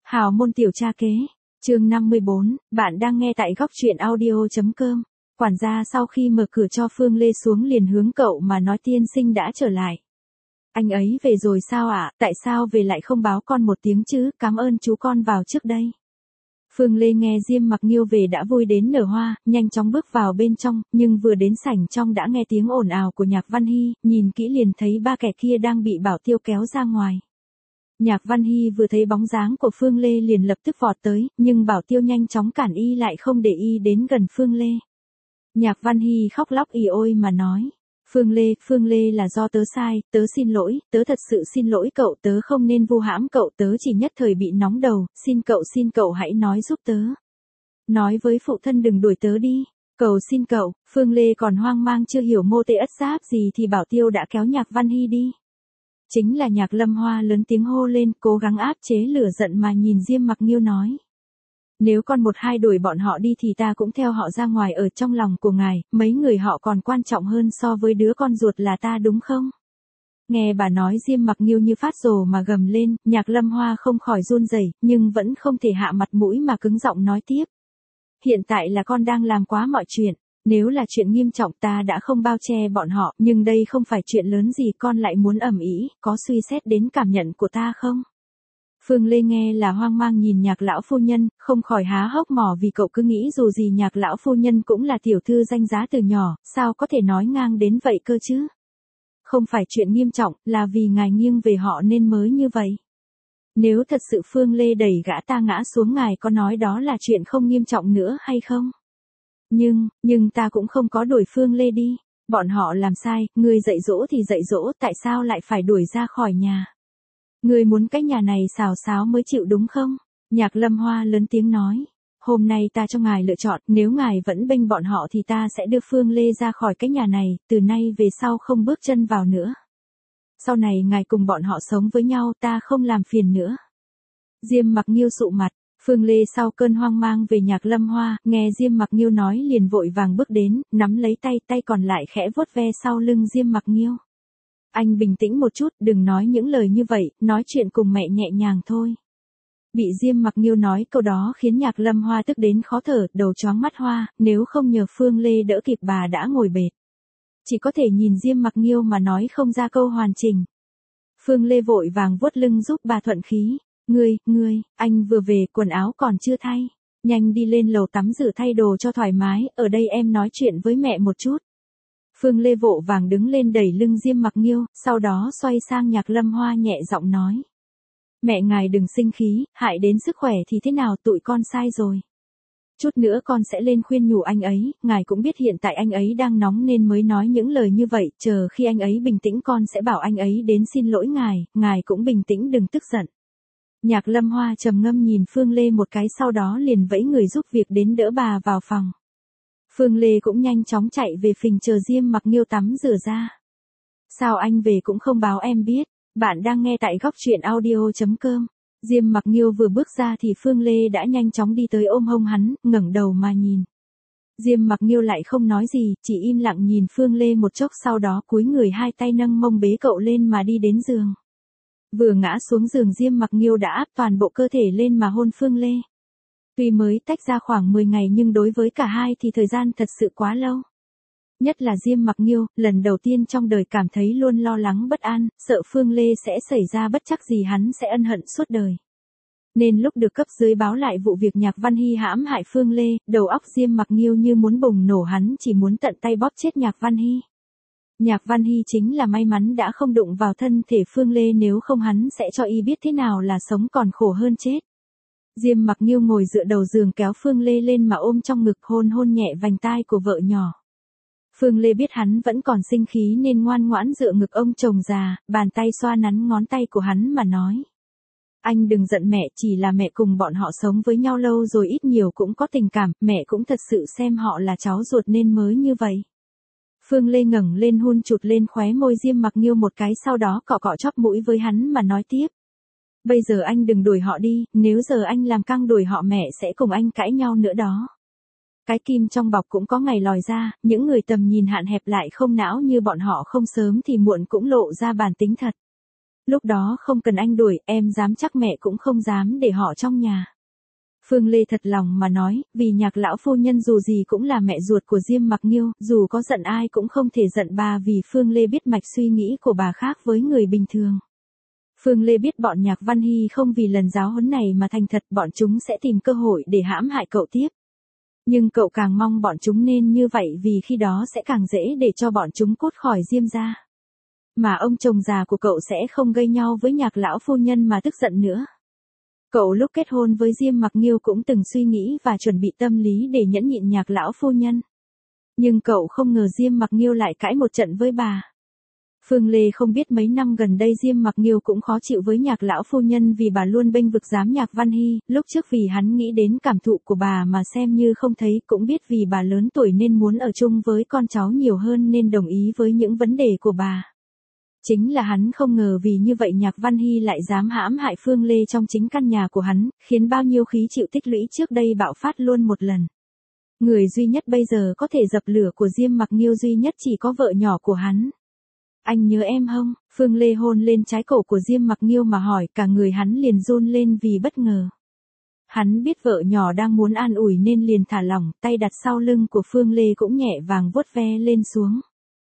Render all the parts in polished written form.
Hào môn tiểu cha kế, chương 54, bạn đang nghe tại góc truyện audio.com. Quản gia sau khi mở cửa cho Phương Lê xuống liền hướng cậu mà nói tiên sinh đã trở lại. Anh ấy về rồi sao ạ, tại sao về lại không báo con một tiếng chứ, cảm ơn chú con vào trước đây. Phương Lê nghe Diêm Mặc Nghiêu về đã vui đến nở hoa, nhanh chóng bước vào bên trong, nhưng vừa đến sảnh trong đã nghe tiếng ồn ào của Nhạc Văn Hy, nhìn kỹ liền thấy ba kẻ kia đang bị Bảo Tiêu kéo ra ngoài. Nhạc Văn Hy vừa thấy bóng dáng của Phương Lê liền lập tức vọt tới, nhưng Bảo Tiêu nhanh chóng cản y lại không để y đến gần Phương Lê. Nhạc Văn Hy khóc lóc ì ôi mà nói, Phương Lê là do tớ sai, tớ xin lỗi, tớ thật sự xin lỗi cậu, tớ không nên vu hãm cậu, tớ chỉ nhất thời bị nóng đầu, xin cậu hãy nói giúp tớ. Nói với phụ thân đừng đuổi tớ đi, cầu xin cậu. Phương Lê còn hoang mang chưa hiểu mô tê ất giáp gì thì Bảo Tiêu đã kéo Nhạc Văn Hy đi. Chính là Nhạc Lâm Hoa lớn tiếng hô lên, cố gắng áp chế lửa giận mà nhìn Diêm Mặc Nghiêu nói. Nếu con một hai đuổi bọn họ đi thì ta cũng theo họ ra ngoài, ở trong lòng của ngài, mấy người họ còn quan trọng hơn so với đứa con ruột là ta đúng không? Nghe bà nói Diêm Mặc Nghiêu như phát rồ mà gầm lên, Nhạc Lâm Hoa không khỏi run rẩy, nhưng vẫn không thể hạ mặt mũi mà cứng giọng nói tiếp. Hiện tại là con đang làm quá mọi chuyện. Nếu là chuyện nghiêm trọng ta đã không bao che bọn họ, nhưng đây không phải chuyện lớn gì, con lại muốn ầm ĩ, có suy xét đến cảm nhận của ta không? Phương Lê nghe là hoang mang nhìn Nhạc lão phu nhân, không khỏi há hốc mồm vì cậu cứ nghĩ dù gì Nhạc lão phu nhân cũng là tiểu thư danh giá từ nhỏ, sao có thể nói ngang đến vậy cơ chứ? Không phải chuyện nghiêm trọng, là vì ngài nghiêng về họ nên mới như vậy. Nếu thật sự Phương Lê đẩy gã ta ngã xuống, ngài có nói đó là chuyện không nghiêm trọng nữa hay không? Nhưng ta cũng không có đuổi Phương Lê đi. Bọn họ làm sai, ngươi dạy dỗ thì dạy dỗ, tại sao lại phải đuổi ra khỏi nhà? Ngươi muốn cái nhà này xào xáo mới chịu đúng không? Nhạc Lâm Hoa lớn tiếng nói. Hôm nay ta cho ngài lựa chọn, nếu ngài vẫn bênh bọn họ thì ta sẽ đưa Phương Lê ra khỏi cái nhà này, từ nay về sau không bước chân vào nữa. Sau này ngài cùng bọn họ sống với nhau, ta không làm phiền nữa. Diêm Mặc Nghiêu sụ mặt. Phương Lê sau cơn hoang mang về Nhạc Lâm Hoa, nghe Diêm Mặc Nghiêu nói liền vội vàng bước đến, nắm lấy tay còn lại khẽ vuốt ve sau lưng Diêm Mặc Nghiêu. Anh bình tĩnh một chút, đừng nói những lời như vậy, nói chuyện cùng mẹ nhẹ nhàng thôi. Bị Diêm Mặc Nghiêu nói câu đó khiến Nhạc Lâm Hoa tức đến khó thở, đầu choáng mắt hoa, nếu không nhờ Phương Lê đỡ kịp bà đã ngồi bệt. Chỉ có thể nhìn Diêm Mặc Nghiêu mà nói không ra câu hoàn chỉnh. Phương Lê vội vàng vuốt lưng giúp bà thuận khí. Ngươi, anh vừa về, quần áo còn chưa thay. Nhanh đi lên lầu tắm rửa thay đồ cho thoải mái, ở đây em nói chuyện với mẹ một chút. Phương Lê vội vàng đứng lên đẩy lưng Diêm Mặc Nghiêu, sau đó xoay sang Nhạc Lâm Hoa nhẹ giọng nói. Mẹ ngài đừng sinh khí, hại đến sức khỏe thì thế nào, tụi con sai rồi. Chút nữa con sẽ lên khuyên nhủ anh ấy, ngài cũng biết hiện tại anh ấy đang nóng nên mới nói những lời như vậy, chờ khi anh ấy bình tĩnh con sẽ bảo anh ấy đến xin lỗi ngài cũng bình tĩnh đừng tức giận. Nhạc Lâm Hoa trầm ngâm nhìn Phương Lê một cái, sau đó liền vẫy người giúp việc đến đỡ bà vào phòng. Phương Lê cũng nhanh chóng chạy về phình chờ Diêm Mặc Nghiêu tắm rửa ra. Sao anh về cũng không báo em biết, bạn đang nghe tại góc truyện audio.com. Diêm Mặc Nghiêu vừa bước ra thì Phương Lê đã nhanh chóng đi tới ôm hông hắn, ngẩng đầu mà nhìn. Diêm Mặc Nghiêu lại không nói gì, chỉ im lặng nhìn Phương Lê một chốc, sau đó cúi người hai tay nâng mông bế cậu lên mà đi đến giường. Vừa ngã xuống giường Diêm Mặc Nghiêu đã áp toàn bộ cơ thể lên mà hôn Phương Lê. Tuy mới tách ra khoảng 10 ngày nhưng đối với cả hai thì thời gian thật sự quá lâu. Nhất là Diêm Mặc Nghiêu, lần đầu tiên trong đời cảm thấy luôn lo lắng bất an, sợ Phương Lê sẽ xảy ra bất trắc gì hắn sẽ ân hận suốt đời. Nên lúc được cấp dưới báo lại vụ việc Nhạc Văn Hy hãm hại Phương Lê, đầu óc Diêm Mặc Nghiêu như muốn bùng nổ, hắn chỉ muốn tận tay bóp chết Nhạc Văn Hy. Nhạc Văn Hy chính là may mắn đã không đụng vào thân thể Phương Lê, nếu không hắn sẽ cho y biết thế nào là sống còn khổ hơn chết. Diêm Mặc Nghiêu ngồi dựa đầu giường kéo Phương Lê lên mà ôm trong ngực, hôn nhẹ vành tai của vợ nhỏ. Phương Lê biết hắn vẫn còn sinh khí nên ngoan ngoãn dựa ngực ông chồng già, bàn tay xoa nắn ngón tay của hắn mà nói. Anh đừng giận mẹ, chỉ là mẹ cùng bọn họ sống với nhau lâu rồi ít nhiều cũng có tình cảm, mẹ cũng thật sự xem họ là cháu ruột nên mới như vậy. Phương Lê ngẩng lên hôn chụt lên khóe môi Diêm Mặc Nghiêu một cái, sau đó cọ cọ chóp mũi với hắn mà nói tiếp. Bây giờ anh đừng đuổi họ đi, nếu giờ anh làm căng đuổi họ mẹ sẽ cùng anh cãi nhau nữa đó. Cái kim trong bọc cũng có ngày lòi ra, những người tầm nhìn hạn hẹp lại không não như bọn họ không sớm thì muộn cũng lộ ra bản tính thật. Lúc đó không cần anh đuổi, em dám chắc mẹ cũng không dám để họ trong nhà. Phương Lê thật lòng mà nói, vì Nhạc lão phu nhân dù gì cũng là mẹ ruột của Diêm Mặc Nghiêu, dù có giận ai cũng không thể giận bà vì Phương Lê biết mạch suy nghĩ của bà khác với người bình thường. Phương Lê biết bọn Nhạc Văn Hy không vì lần giáo huấn này mà thành thật, bọn chúng sẽ tìm cơ hội để hãm hại cậu tiếp. Nhưng cậu càng mong bọn chúng nên như vậy vì khi đó sẽ càng dễ để cho bọn chúng cốt khỏi Diêm gia. Mà ông chồng già của cậu sẽ không gây nhau với Nhạc lão phu nhân mà tức giận nữa. Cậu lúc kết hôn với Diêm Mặc Nghiêu cũng từng suy nghĩ và chuẩn bị tâm lý để nhẫn nhịn Nhạc lão phu nhân. Nhưng cậu không ngờ Diêm Mặc Nghiêu lại cãi một trận với bà. Phương Lê không biết mấy năm gần đây Diêm Mặc Nghiêu cũng khó chịu với Nhạc lão phu nhân vì bà luôn bênh vực giám Nhạc Văn Hy, lúc trước vì hắn nghĩ đến cảm thụ của bà mà xem như không thấy, cũng biết vì bà lớn tuổi nên muốn ở chung với con cháu nhiều hơn nên đồng ý với những vấn đề của bà. Chính là hắn không ngờ vì như vậy Nhạc Văn Hy lại dám hãm hại Phương Lê trong chính căn nhà của hắn, khiến bao nhiêu khí chịu tích lũy trước đây bạo phát luôn một lần. Người duy nhất bây giờ có thể dập lửa của Diêm Mặc Nghiêu duy nhất chỉ có vợ nhỏ của hắn. Anh nhớ em không? Phương Lê hôn lên trái cổ của Diêm Mặc Nghiêu mà hỏi, cả người hắn liền run lên vì bất ngờ. Hắn biết vợ nhỏ đang muốn an ủi nên liền thả lỏng, tay đặt sau lưng của Phương Lê cũng nhẹ vàng vuốt ve lên xuống.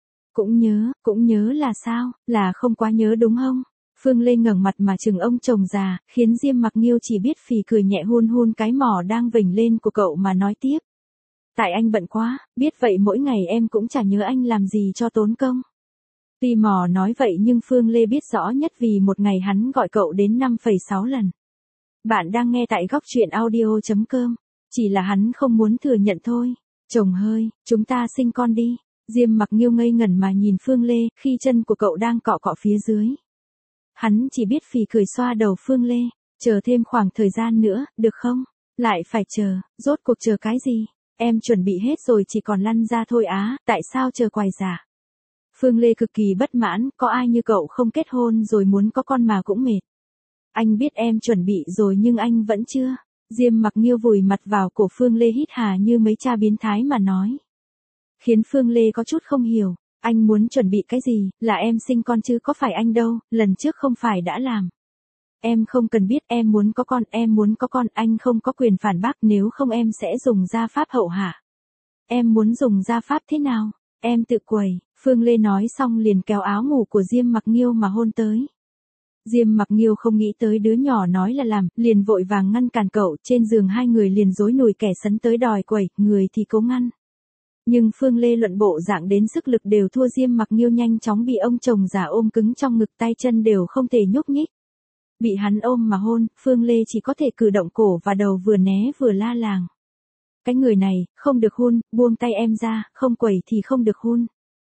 Cũng nhớ là sao, là không quá nhớ đúng không? Phương Lê ngẩng mặt mà chừng ông chồng già, khiến Diêm Mặc Nghiêu chỉ biết phì cười nhẹ hun hun cái mỏ đang vểnh lên của cậu mà nói tiếp. Tại anh bận quá, biết vậy mỗi ngày em cũng chả nhớ anh làm gì cho tốn công. Tuy mỏ nói vậy nhưng Phương Lê biết rõ nhất vì một ngày hắn gọi cậu đến 5,6 lần. Bạn đang nghe tại góc truyện audio.com, chỉ là hắn không muốn thừa nhận thôi. Chồng ơi, chúng ta sinh con đi. Diêm Mặc Nghiêu ngây ngẩn mà nhìn Phương Lê, khi chân của cậu đang cọ cọ phía dưới. Hắn chỉ biết phì cười xoa đầu Phương Lê, chờ thêm khoảng thời gian nữa, được không? Lại phải chờ, rốt cuộc chờ cái gì? Em chuẩn bị hết rồi chỉ còn lăn ra thôi á, tại sao chờ quài giả? Phương Lê cực kỳ bất mãn, có ai như cậu không kết hôn rồi muốn có con mà cũng mệt. Anh biết em chuẩn bị rồi nhưng anh vẫn chưa. Diêm Mặc Nghiêu vùi mặt vào cổ Phương Lê hít hà như mấy cha biến thái mà nói. Khiến Phương Lê có chút không hiểu, anh muốn chuẩn bị cái gì, là em sinh con chứ có phải anh đâu, lần trước không phải đã làm. Em không cần biết, em muốn có con, anh không có quyền phản bác, nếu không em sẽ dùng gia pháp hậu hạ. Em muốn dùng gia pháp thế nào? Em tự quầy. Phương Lê nói xong liền kéo áo ngủ của Diêm Mặc Nghiêu mà hôn tới. Diêm Mặc Nghiêu không nghĩ tới đứa nhỏ nói là làm, liền vội vàng ngăn cản cậu, trên giường hai người liền rối nùi kẻ sấn tới đòi quẩy, người thì cố ngăn. Nhưng Phương Lê luận bộ dạng đến sức lực đều thua Diêm Mặc Nghiêu, nhanh chóng bị ông chồng già ôm cứng trong ngực, tay chân đều không thể nhúc nhích. Bị hắn ôm mà hôn, Phương Lê chỉ có thể cử động cổ và đầu vừa né vừa la làng. Cái người này, không được hôn, buông tay em ra, không quẩy thì không được hôn.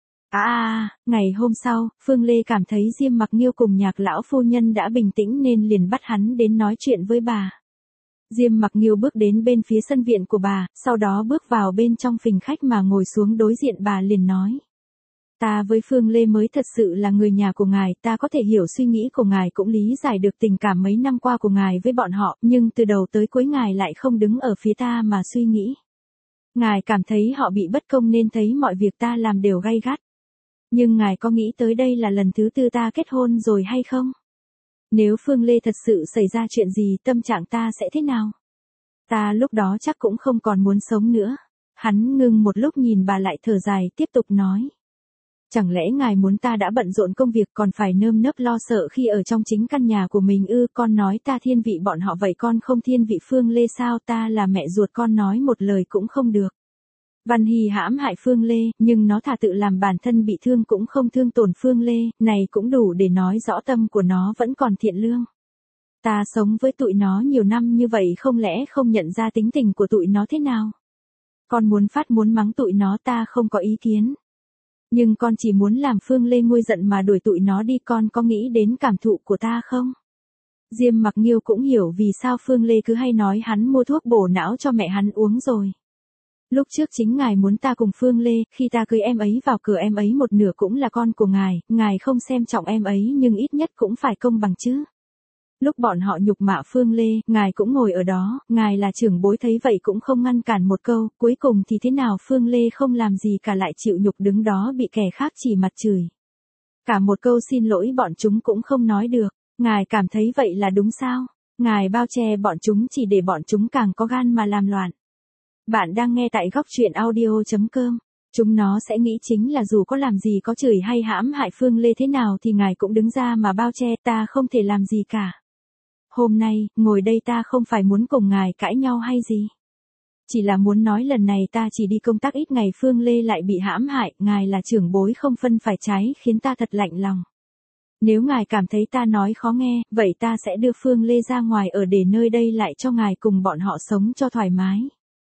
Ngày hôm sau, Phương Lê cảm thấy Diêm Mặc Nghiêu cùng Nhạc lão phu nhân đã bình tĩnh nên liền bắt hắn đến nói chuyện với bà. Diêm Mặc Nghiêu bước đến bên phía sân viện của bà, sau đó bước vào bên trong phình khách mà ngồi xuống đối diện bà liền nói. Ta với Phương Lê mới thật sự là người nhà của ngài, ta có thể hiểu suy nghĩ của ngài, cũng lý giải được tình cảm mấy năm qua của ngài với bọn họ, nhưng từ đầu tới cuối ngài lại không đứng ở phía ta mà suy nghĩ. Ngài cảm thấy họ bị bất công nên thấy mọi việc ta làm đều gay gắt. Nhưng ngài có nghĩ tới đây là lần thứ 4 ta kết hôn rồi hay không? Nếu Phương Lê thật sự xảy ra chuyện gì, tâm trạng ta sẽ thế nào? Ta lúc đó chắc cũng không còn muốn sống nữa. Hắn ngưng một lúc nhìn bà lại thở dài tiếp tục nói. Chẳng lẽ ngài muốn ta đã bận rộn công việc còn phải nơm nớp lo sợ khi ở trong chính căn nhà của mình ư? Con nói ta thiên vị bọn họ vậy con không thiên vị Phương Lê sao? Ta là mẹ ruột con nói một lời cũng không được. Văn Hy hãm hại Phương Lê, nhưng nó thà tự làm bản thân bị thương cũng không thương tổn Phương Lê, này cũng đủ để nói rõ tâm của nó vẫn còn thiện lương. Ta sống với tụi nó nhiều năm như vậy không lẽ không nhận ra tính tình của tụi nó thế nào? Con muốn muốn mắng tụi nó ta không có ý kiến. Nhưng con chỉ muốn làm Phương Lê nguôi giận mà đuổi tụi nó đi, con có nghĩ đến cảm thụ của ta không? Diêm Mặc Nghiêu cũng hiểu vì sao Phương Lê cứ hay nói hắn mua thuốc bổ não cho mẹ hắn uống rồi. Lúc trước chính ngài muốn ta cùng Phương Lê, khi ta cưới em ấy vào cửa em ấy một nửa cũng là con của ngài không xem trọng em ấy nhưng ít nhất cũng phải công bằng chứ. Lúc bọn họ nhục mạ Phương Lê, ngài cũng ngồi ở đó, ngài là trưởng bối thấy vậy cũng không ngăn cản một câu, cuối cùng thì thế nào Phương Lê không làm gì cả lại chịu nhục đứng đó bị kẻ khác chỉ mặt chửi. Cả một câu xin lỗi bọn chúng cũng không nói được. Ngài cảm thấy vậy là đúng sao? Ngài bao che bọn chúng chỉ để bọn chúng càng có gan mà làm loạn. Bạn đang nghe tại góc truyện audio.com. Chúng nó sẽ nghĩ chính là dù có làm gì, có chửi hay hãm hại Phương Lê thế nào thì ngài cũng đứng ra mà bao che, ta không thể làm gì cả. Hôm nay, ngồi đây ta không phải muốn cùng ngài cãi nhau hay gì. Chỉ là muốn nói lần này ta chỉ đi công tác ít ngày, Phương Lê lại bị hãm hại, ngài là trưởng bối không phân phải trái khiến ta thật lạnh lòng. Nếu ngài cảm thấy ta nói khó nghe, vậy ta sẽ đưa Phương Lê ra ngoài ở để nơi đây lại cho ngài cùng bọn họ sống cho thoải mái.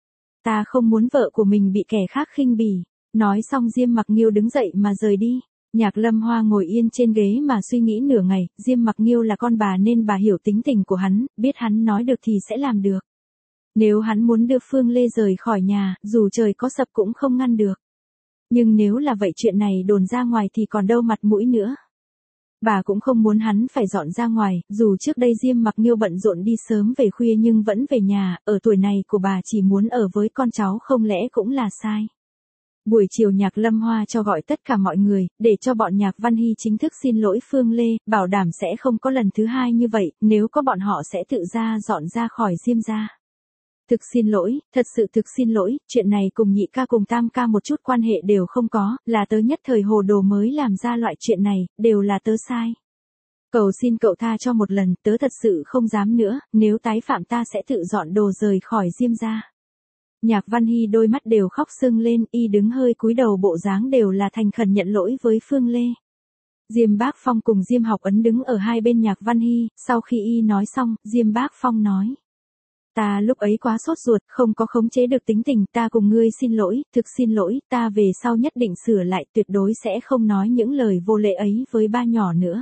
Ta không muốn vợ của mình bị kẻ khác khinh bỉ. Nói xong Diêm Mặc Nghiêu đứng dậy mà rời đi. Nhạc Lâm Hoa ngồi yên trên ghế mà suy nghĩ nửa ngày, Diêm Mặc Nghiêu là con bà nên bà hiểu tính tình của hắn, biết hắn nói được thì sẽ làm được. Nếu hắn muốn đưa Phương Lê rời khỏi nhà, dù trời có sập cũng không ngăn được. Nhưng nếu là vậy chuyện này đồn ra ngoài thì còn đâu mặt mũi nữa. Bà cũng không muốn hắn phải dọn ra ngoài, dù trước đây Diêm Mặc Nghiêu bận rộn đi sớm về khuya nhưng vẫn về nhà, ở tuổi này của bà chỉ muốn ở với con cháu không lẽ cũng là sai. Buổi chiều Nhạc Lâm Hoa cho gọi tất cả mọi người, để cho bọn Nhạc Văn Hy chính thức xin lỗi Phương Lê, bảo đảm sẽ không có lần thứ hai như vậy, nếu có bọn họ sẽ tự ra dọn ra khỏi Diêm gia. Thực xin lỗi, thật sự thực xin lỗi, chuyện này cùng nhị ca cùng tam ca một chút quan hệ đều không có, là tớ nhất thời hồ đồ mới làm ra loại chuyện này, đều là tớ sai. Cầu xin cậu tha cho một lần, tớ thật sự không dám nữa, nếu tái phạm ta sẽ tự dọn đồ rời khỏi Diêm gia. Nhạc Văn Hy đôi mắt đều khóc sưng lên, y đứng hơi cúi đầu, bộ dáng đều là thành khẩn nhận lỗi với Phương Lê. Diêm Bác Phong cùng Diêm Học Ấn đứng ở hai bên Nhạc Văn Hy, sau khi y nói xong, Diêm Bác Phong nói. Ta lúc ấy quá sốt ruột, không có khống chế được tính tình, ta cùng ngươi xin lỗi, thực xin lỗi, ta về sau nhất định sửa lại, tuyệt đối sẽ không nói những lời vô lễ ấy với ba nhỏ nữa.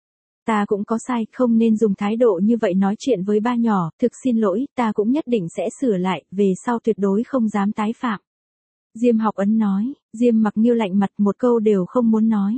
Ta cũng có sai, không nên dùng thái độ như vậy nói chuyện với ba nhỏ, thực xin lỗi, ta cũng nhất định sẽ sửa lại, về sau tuyệt đối không dám tái phạm. Diêm Học Ấn nói, Diêm Mặc Nghiêu lạnh mặt một câu đều không muốn nói.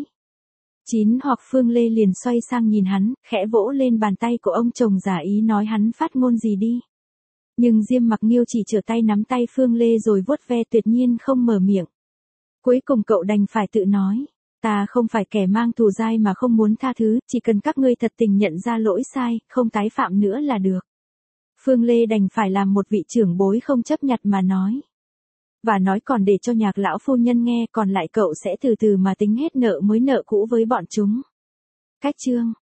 Hoặc Phương Lê liền xoay sang nhìn hắn, khẽ vỗ lên bàn tay của ông chồng giả ý nói hắn phát ngôn gì đi. Nhưng Diêm Mặc Nghiêu chỉ trở tay nắm tay Phương Lê rồi vuốt ve, tuyệt nhiên không mở miệng. Cuối cùng cậu đành phải tự nói. Ta không phải kẻ mang thù dai mà không muốn tha thứ, chỉ cần các ngươi thật tình nhận ra lỗi sai, không tái phạm nữa là được. Phương Lê đành phải làm một vị trưởng bối không chấp nhặt mà nói. Và nói còn để cho Nhạc lão phu nhân nghe, còn lại cậu sẽ từ từ mà tính hết nợ mới nợ cũ với bọn chúng. Cách chương